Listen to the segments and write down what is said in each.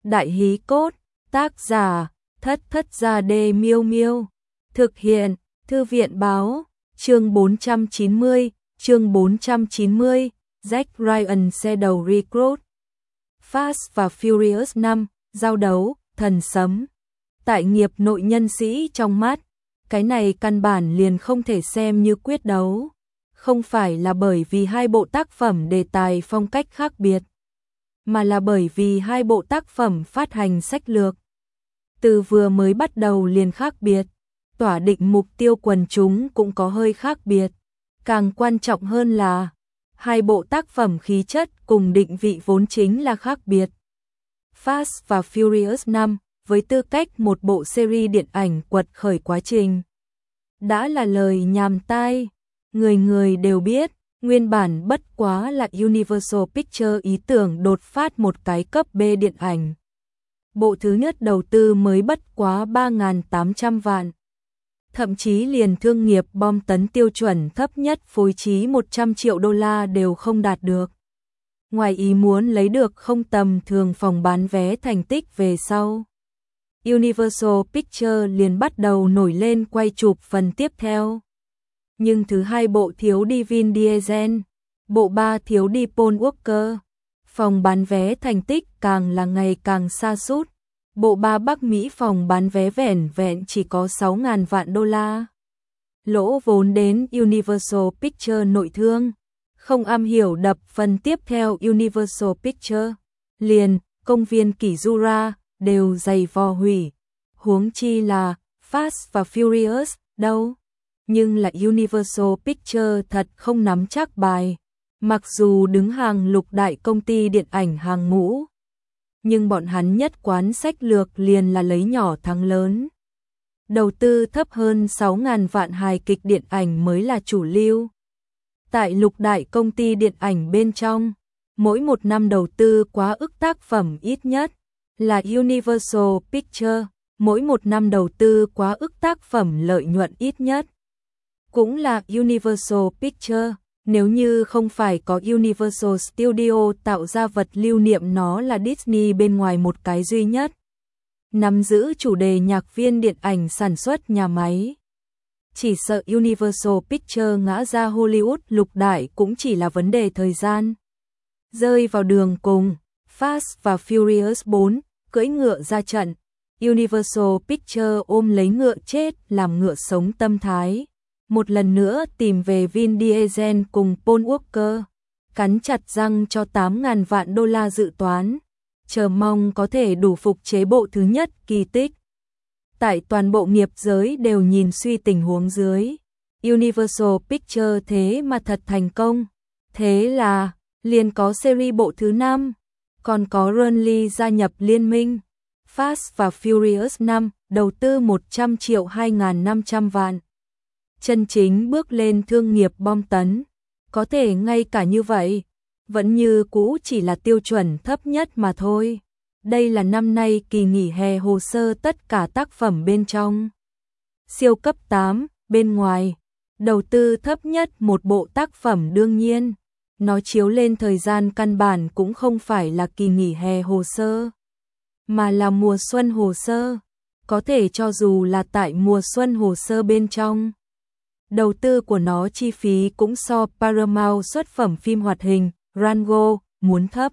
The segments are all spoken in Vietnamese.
Đại hí cốt, tác giả, Thất Gia Đê Miêu Miêu. Thực hiện, Thư viện báo, chương 490, Jack Ryan xe đầu recruit. Fast và Furious 5, giao đấu, thần sấm. Tại nghiệp nội nhân sĩ trong mắt, cái này căn bản liền không thể xem như quyết đấu. Không phải là bởi vì hai bộ tác phẩm đề tài phong cách khác biệt, mà là bởi vì hai bộ tác phẩm phát hành sách lược từ vừa mới bắt đầu liền khác biệt, tỏa định mục tiêu quần chúng cũng có hơi khác biệt. Càng quan trọng hơn là hai bộ tác phẩm khí chất cùng định vị vốn chính là khác biệt. Fast và Furious 5 với tư cách một bộ series điện ảnh quật khởi quá trình đã là lời nhàm tai, người người đều biết. Nguyên bản bất quá là Universal Pictures ý tưởng đột phát một cái cấp B điện ảnh. Bộ thứ nhất đầu tư mới bất quá 3.800 vạn. Thậm chí liền thương nghiệp bom tấn tiêu chuẩn thấp nhất phối trí 100 triệu đô la đều không đạt được. Ngoài ý muốn lấy được không tầm thường phòng bán vé thành tích về sau, Universal Pictures liền bắt đầu nổi lên quay chụp phần tiếp theo. Nhưng thứ hai bộ thiếu đi Vin Diesel, bộ 3 thiếu đi Paul Walker. Phòng bán vé thành tích càng là ngày càng sa sút. Bộ 3 Bắc Mỹ phòng bán vé vẻn vẹn chỉ có 6.000 vạn đô la. Lỗ vốn đến Universal Pictures nội thương, không am hiểu đập phần tiếp theo Universal Pictures. Liền, công viên Kỷ Jura đều dày vò hủy. Huống chi là Fast và Furious đâu. Nhưng là Universal Pictures thật không nắm chắc bài. Mặc dù đứng hàng lục đại công ty điện ảnh hàng ngũ, nhưng bọn hắn nhất quán sách lược liền là lấy nhỏ thắng lớn. Đầu tư thấp hơn 6.000 vạn hài kịch điện ảnh mới là chủ lưu. Tại lục đại công ty điện ảnh bên trong, mỗi một năm đầu tư quá ức tác phẩm ít nhất là Universal Pictures, mỗi một năm đầu tư quá ức tác phẩm lợi nhuận ít nhất cũng là Universal Pictures. Nếu như không phải có Universal Studio tạo ra vật lưu niệm nó là Disney bên ngoài một cái duy nhất nắm giữ chủ đề nhạc viên điện ảnh sản xuất nhà máy, chỉ sợ Universal Pictures ngã ra Hollywood lục đại cũng chỉ là vấn đề thời gian. Rơi vào đường cùng, Fast và Furious 4 cưỡi ngựa ra trận, Universal Pictures ôm lấy ngựa chết làm ngựa sống tâm thái. Một lần nữa tìm về Vin Diesel cùng Paul Walker, cắn chặt răng cho 8.000 vạn đô la dự toán, chờ mong có thể đủ phục chế bộ thứ nhất kỳ tích. Tại toàn bộ nghiệp giới đều nhìn suy tình huống dưới, Universal Pictures thế mà thật thành công. Thế là, liền có series bộ thứ 5, còn có Runly gia nhập liên minh. Fast và Furious 5 đầu tư 100 triệu 2.500 vạn. Chân chính bước lên thương nghiệp bom tấn, có thể ngay cả như vậy, vẫn như cũ chỉ là tiêu chuẩn thấp nhất mà thôi. Đây là năm nay kỳ nghỉ hè hồ sơ tất cả tác phẩm bên trong. Siêu cấp 8, bên ngoài, đầu tư thấp nhất một bộ tác phẩm đương nhiên, nó chiếu lên thời gian căn bản cũng không phải là kỳ nghỉ hè hồ sơ, mà là mùa xuân hồ sơ. Có thể cho dù là tại mùa xuân hồ sơ bên trong, đầu tư của nó chi phí cũng so Paramount xuất phẩm phim hoạt hình Rango muốn thấp.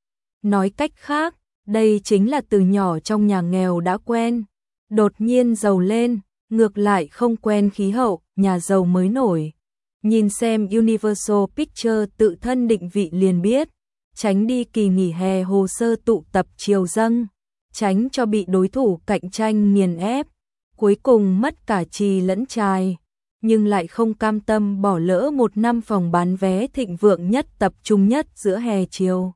Nói cách khác, đây chính là từ nhỏ trong nhà nghèo đã quen, đột nhiên giàu lên, ngược lại không quen khí hậu, nhà giàu mới nổi. Nhìn xem Universal Pictures tự thân định vị liền biết, tránh đi kỳ nghỉ hè hồ sơ tụ tập triều dâng, tránh cho bị đối thủ cạnh tranh nghiền ép, cuối cùng mất cả trì lẫn trài. Nhưng lại không cam tâm bỏ lỡ một năm phòng bán vé thịnh vượng nhất tập trung nhất giữa hè chiều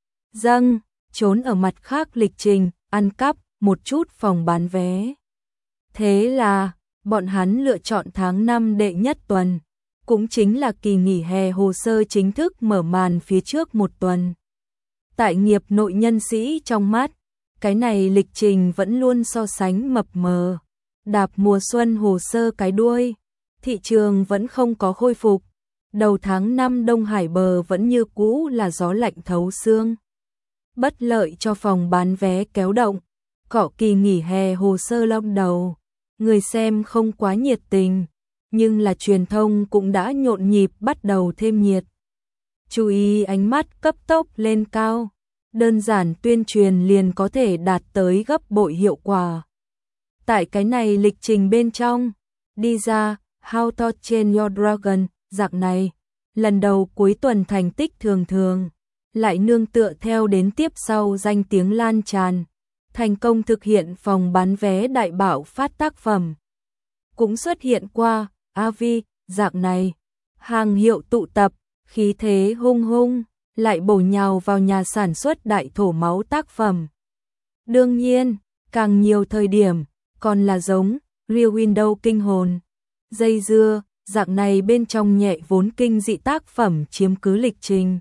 dâng, trốn ở mặt khác lịch trình, ăn cắp một chút phòng bán vé. Thế là, bọn hắn lựa chọn tháng 5 đệ nhất tuần, cũng chính là kỳ nghỉ hè hồ sơ chính thức mở màn phía trước một tuần. Tại nghiệp nội nhân sĩ trong mắt, cái này lịch trình vẫn luôn so sánh mập mờ, đạp mùa xuân hồ sơ cái đuôi. Thị trường vẫn không có khôi phục. Đầu tháng 5 Đông Hải bờ vẫn như cũ là gió lạnh thấu xương. bất lợi cho phòng bán vé kéo động. Cọ kỳ nghỉ hè hồ sơ long đầu, người xem không quá nhiệt tình, nhưng là truyền thông cũng đã nhộn nhịp bắt đầu thêm nhiệt. Chú ý ánh mắt cấp tốc lên cao, đơn giản tuyên truyền liền có thể đạt tới gấp bội hiệu quả. Tại cái này lịch trình bên trong, đi ra How to Train Your Dragon dạng này, lần đầu cuối tuần thành tích thường thường, lại nương tựa theo đến tiếp sau danh tiếng lan tràn, thành công thực hiện phòng bán vé đại bạo phát tác phẩm. Cũng xuất hiện qua AVI dạng này, hàng hiệu tụ tập, khí thế hung hung, lại bổ nhào vào nhà sản xuất đại thổ máu tác phẩm. Đương nhiên, càng nhiều thời điểm, còn là giống Rear Window kinh hồn, dây dưa, dạng này bên trong nhẹ vốn kinh dị tác phẩm chiếm cứ lịch trình.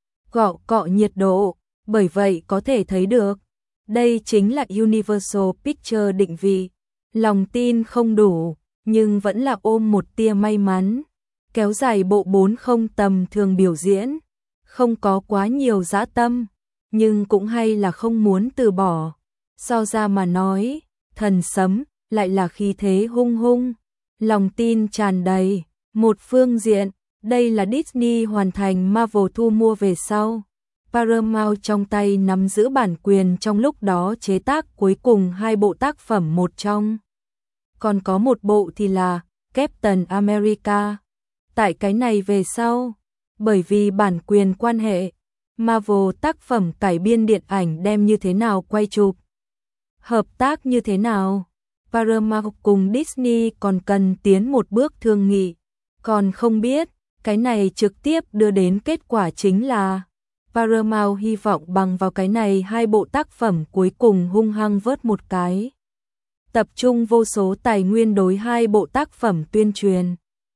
Cọ nhiệt độ, bởi vậy có thể thấy được, đây chính là Universal Pictures định vị. Lòng tin không đủ, nhưng vẫn là ôm một tia may mắn. Kéo dài bộ 40 tầm thường biểu diễn, không có quá nhiều dã tâm, nhưng cũng hay là không muốn từ bỏ. So ra mà nói, thần sấm lại là khí thế hung hung, lòng tin tràn đầy. Một phương diện, đây là Disney hoàn thành Marvel thu mua về sau. Paramount trong tay nắm giữ bản quyền trong lúc đó chế tác cuối cùng 2 bộ tác phẩm một trong. Còn có một bộ thì là Captain America. Tại cái này về sau, bởi vì bản quyền quan hệ, Marvel tác phẩm cải biên điện ảnh đem như thế nào quay chụp, hợp tác như thế nào, Paramount cùng Disney còn cần tiến một bước thương nghị. Còn không biết, cái này trực tiếp đưa đến kết quả chính là Paramount hy vọng bằng vào cái này 2 bộ tác phẩm cuối cùng hung hăng vớt một cái. Tập trung vô số tài nguyên đối 2 bộ tác phẩm tuyên truyền.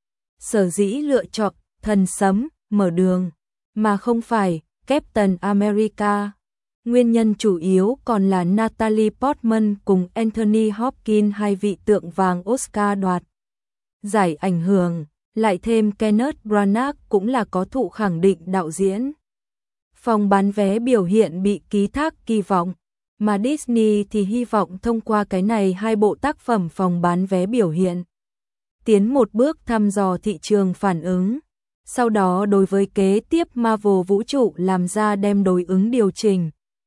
Sở dĩ lựa chọn thần sấm, mở đường, mà không phải Captain America. Nguyên nhân chủ yếu còn là Natalie Portman cùng Anthony Hopkins, 2 vị tượng vàng Oscar đoạt giải ảnh hưởng, lại thêm Kenneth Branagh cũng là có thụ khẳng định đạo diễn. Phòng bán vé biểu hiện bị ký thác kỳ vọng, mà Disney thì hy vọng thông qua cái này 2 bộ tác phẩm phòng bán vé biểu hiện, tiến một bước thăm dò thị trường phản ứng, sau đó đối với kế tiếp Marvel vũ trụ làm ra đem đối ứng điều chỉnh.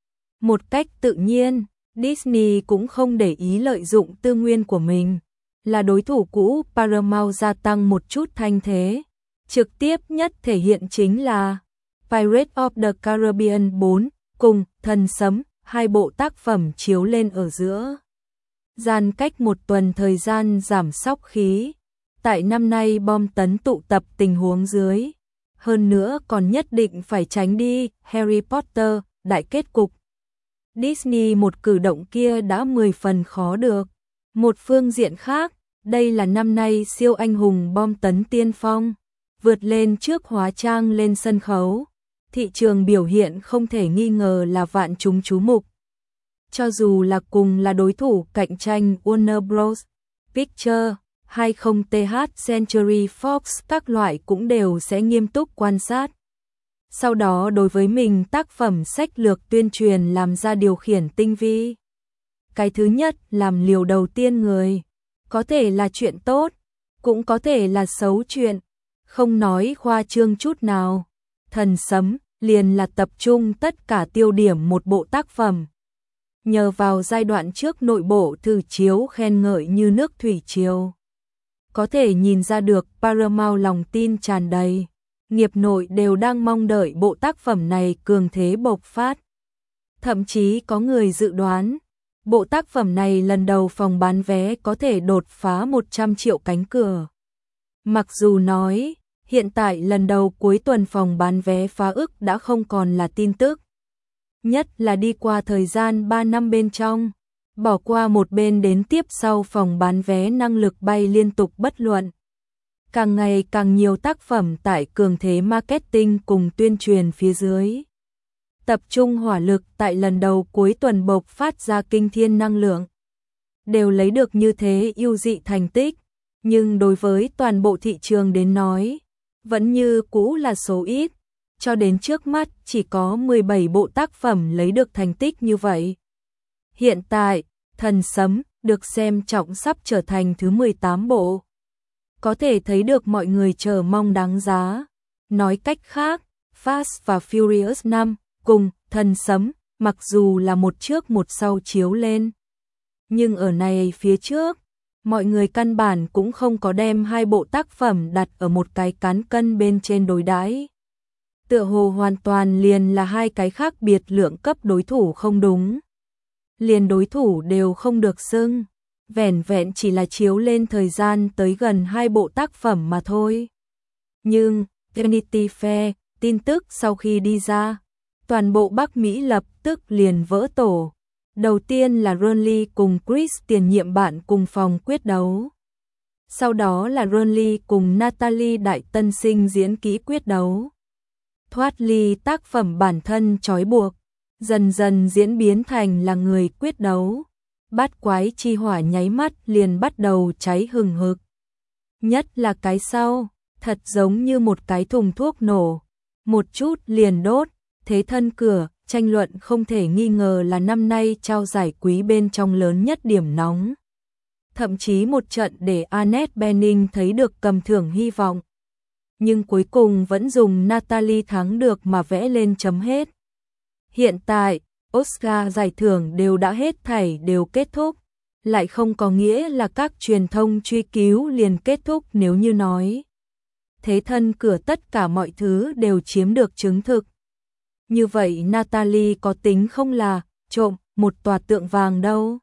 Một cách tự nhiên, Disney cũng không để ý lợi dụng tư nguyên của mình, là đối thủ cũ Paramount gia tăng một chút thanh thế. Trực tiếp nhất thể hiện chính là Pirates of the Caribbean 4 cùng Thần Sấm, 2 bộ tác phẩm chiếu lên ở giữa. Gian cách một tuần thời gian giảm sóc khí, tại năm nay bom tấn tụ tập tình huống dưới. Hơn nữa còn nhất định phải tránh đi Harry Potter, đại kết cục. Disney một cử động kia đã 10 phần khó được. Một phương diện khác, đây là năm nay siêu anh hùng bom tấn tiên phong, vượt lên trước hóa trang lên sân khấu. Thị trường biểu hiện không thể nghi ngờ là vạn chúng chú mục. Cho dù là cùng là đối thủ cạnh tranh Warner Bros. Pictures, 20th Century Fox các loại cũng đều sẽ nghiêm túc quan sát. Sau đó đối với mình tác phẩm sách lược tuyên truyền làm ra điều khiển tinh vi. Cái thứ nhất làm liều đầu tiên người, có thể là chuyện tốt, cũng có thể là xấu chuyện, không nói khoa trương chút nào. Thần Sấm liền là tập trung tất cả tiêu điểm một bộ tác phẩm. Nhờ vào giai đoạn trước nội bộ thử chiếu khen ngợi như nước thủy triều, có thể nhìn ra được Paramount lòng tin tràn đầy. Nghiệp nội đều đang mong đợi bộ tác phẩm này cường thế bộc phát. Thậm chí có người dự đoán, bộ tác phẩm này lần đầu phòng bán vé có thể đột phá 100 triệu cánh cửa. Mặc dù nói, hiện tại lần đầu cuối tuần phòng bán vé phá ức đã không còn là tin tức. Nhất là đi qua thời gian 3 năm bên trong, bỏ qua một bên đến tiếp sau phòng bán vé năng lực bay liên tục bất luận. Càng ngày càng nhiều tác phẩm tại cường thế marketing cùng tuyên truyền phía dưới. Tập trung hỏa lực tại lần đầu cuối tuần bộc phát ra kinh thiên năng lượng. Đều lấy được như thế ưu dị thành tích, nhưng đối với toàn bộ thị trường đến nói, vẫn như cũ là số ít. cho đến trước mắt chỉ có 17 bộ tác phẩm lấy được thành tích như vậy. Hiện tại, Thần Sấm được xem trọng sắp trở thành thứ 18 bộ. Có thể thấy được mọi người chờ mong đáng giá. Nói cách khác, Fast và Furious 5 cùng Thần Sấm, mặc dù là một trước một sau chiếu lên, nhưng ở này phía trước, mọi người căn bản cũng không có đem hai bộ tác phẩm đặt ở một cái cán cân bên trên đối đãi. Tựa hồ hoàn toàn liền là hai cái khác biệt lượng cấp đối thủ không đúng. Liền đối thủ đều không được xưng, vẻn vẹn chỉ là chiếu lên thời gian tới gần hai bộ tác phẩm mà thôi. Nhưng, Vanity Fair, tin tức sau khi đi ra, toàn bộ Bắc Mỹ lập tức liền vỡ tổ. Đầu tiên là Ronnie cùng Chris tiền nhiệm bạn cùng phòng quyết đấu. Sau đó là Ronnie cùng Natalie đại tân sinh diễn kỹ quyết đấu. Thoát ly tác phẩm bản thân trói buộc, dần dần diễn biến thành là người quyết đấu. Bát quái chi hỏa nháy mắt liền bắt đầu cháy hừng hực. Nhất là cái sau, thật giống như một cái thùng thuốc nổ, một chút liền đốt. Thế thân cửa, tranh luận không thể nghi ngờ là năm nay trao giải quý bên trong lớn nhất điểm nóng. Thậm chí một trận để Annette Bening thấy được cầm thưởng hy vọng. Nhưng cuối cùng vẫn dùng Natalie thắng được mà vẽ lên chấm hết. Hiện tại, Oscar giải thưởng đều đã hết thảy đều kết thúc, lại không có nghĩa là các truyền thông truy cứu liền kết thúc nếu như nói. Thế thân cửa tất cả mọi thứ đều chiếm được chứng thực. Như vậy Natalie có tính không là trộm một tòa tượng vàng đâu.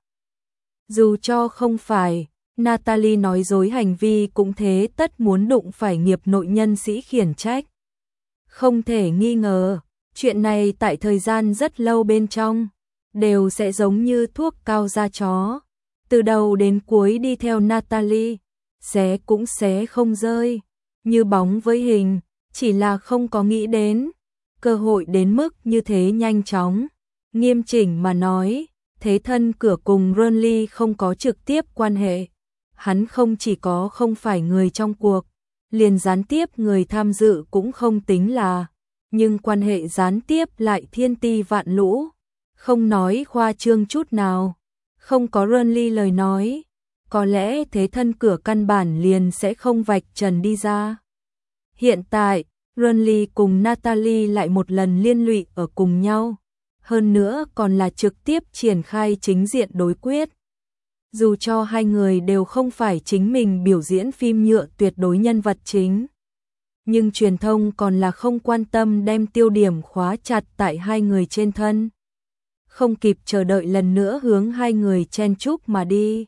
Dù cho không phải, Natalie nói dối hành vi cũng thế tất muốn đụng phải nghiệp nội nhân sĩ khiển trách. Không thể nghi ngờ, chuyện này tại thời gian rất lâu bên trong, đều sẽ giống như thuốc cao da chó. Từ đầu đến cuối đi theo Natalie, xé cũng xé không rơi, như bóng với hình, chỉ là không có nghĩ đến. Cơ hội đến mức như thế nhanh chóng, nghiêm chỉnh mà nói, thế thân cửa cùng Ronnie không có trực tiếp quan hệ. Hắn không chỉ có không phải người trong cuộc, liền gián tiếp người tham dự cũng không tính là, nhưng quan hệ gián tiếp lại thiên ti vạn lũ, không nói khoa trương chút nào. Không có Ronnie lời nói, có lẽ thế thân cửa căn bản liền sẽ không vạch trần đi ra. Hiện tại, Ronnie cùng Natalie lại một lần liên lụy ở cùng nhau, hơn nữa còn là trực tiếp triển khai chính diện đối quyết. Dù cho hai người đều không phải chính mình biểu diễn phim nhựa tuyệt đối nhân vật chính, nhưng truyền thông còn là không quan tâm đem tiêu điểm khóa chặt tại hai người trên thân. Không kịp chờ đợi lần nữa hướng hai người chen chúc mà đi.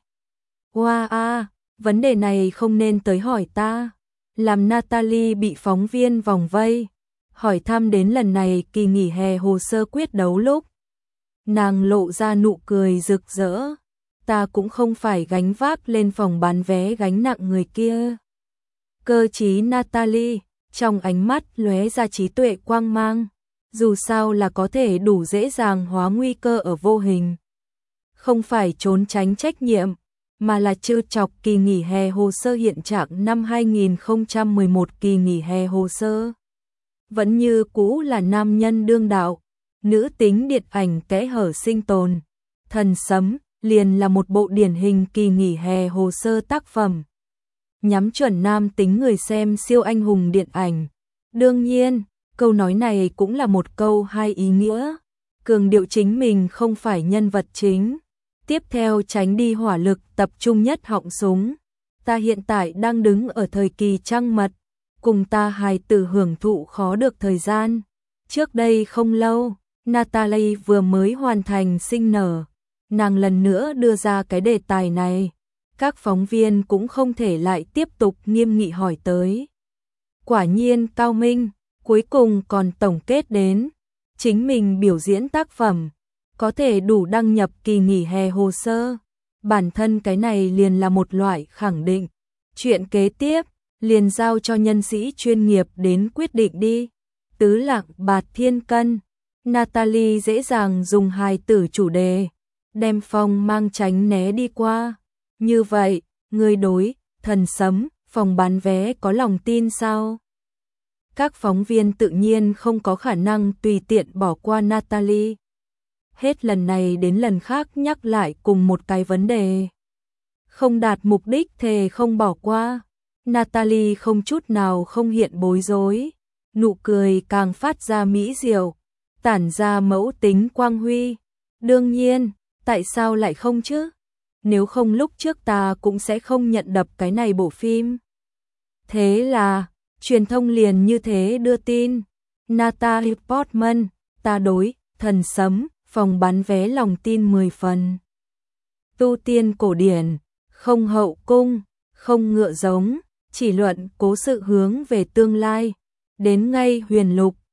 Wow, vấn đề này không nên tới hỏi ta. Làm Natalie bị phóng viên vòng vây, hỏi thăm đến lần này kỳ nghỉ hè hồ sơ quyết đấu lúc. Nàng lộ ra nụ cười rực rỡ, ta cũng không phải gánh vác lên phòng bán vé gánh nặng người kia. Cơ trí Natalie, trong ánh mắt lóe ra trí tuệ quang mang, dù sao là có thể đủ dễ dàng hóa nguy cơ ở vô hình. Không phải trốn tránh trách nhiệm, mà là trêu chọc kỳ nghỉ hè hồ sơ hiện trạng năm 2011 kỳ nghỉ hè hồ sơ. Vẫn như cũ là nam nhân đương đạo, nữ tính điện ảnh kẽ hở sinh tồn. Thần Sấm liền là một bộ điển hình kỳ nghỉ hè hồ sơ tác phẩm. Nhắm chuẩn nam tính người xem siêu anh hùng điện ảnh. Đương nhiên, câu nói này cũng là một câu hai ý nghĩa. Cường điệu chính mình không phải nhân vật chính. Tiếp theo tránh đi hỏa lực tập trung nhất họng súng. Ta hiện tại đang đứng ở thời kỳ trăng mật, cùng ta hài tử hưởng thụ khó được thời gian. Trước đây không lâu, Natalie vừa mới hoàn thành sinh nở. Nàng lần nữa đưa ra cái đề tài này. Các phóng viên cũng không thể lại tiếp tục nghiêm nghị hỏi tới. Quả nhiên cao minh, cuối cùng còn tổng kết đến. Chính mình biểu diễn tác phẩm, có thể đủ đăng nhập kỳ nghỉ hè hồ sơ. Bản thân cái này liền là một loại khẳng định. Chuyện kế tiếp, liền giao cho nhân sĩ chuyên nghiệp đến quyết định đi. Tứ Lạc Bạt Thiên Cân, Natalie dễ dàng dùng hài tử chủ đề, đem phong mang tránh né đi qua. Như vậy, người đối, Thần Sấm, phòng bán vé có lòng tin sao? Các phóng viên tự nhiên không có khả năng tùy tiện bỏ qua Natalie. Hết lần này đến lần khác nhắc lại cùng một cái vấn đề. Không đạt mục đích thề không bỏ qua. Natalie không chút nào không hiện bối rối, nụ cười càng phát ra mỹ diệu, tản ra mẫu tính quang huy. Đương nhiên, tại sao lại không chứ? Nếu không lúc trước ta cũng sẽ không nhận đập cái này bộ phim. Thế là, truyền thông liền như thế đưa tin. Natalie Portman, ta đối, thần sấm, phòng bán vé lòng tin 10 phần. Tu tiên cổ điển, không hậu cung, không ngựa giống, chỉ luận cố sự hướng về tương lai. Đến ngay huyền lục,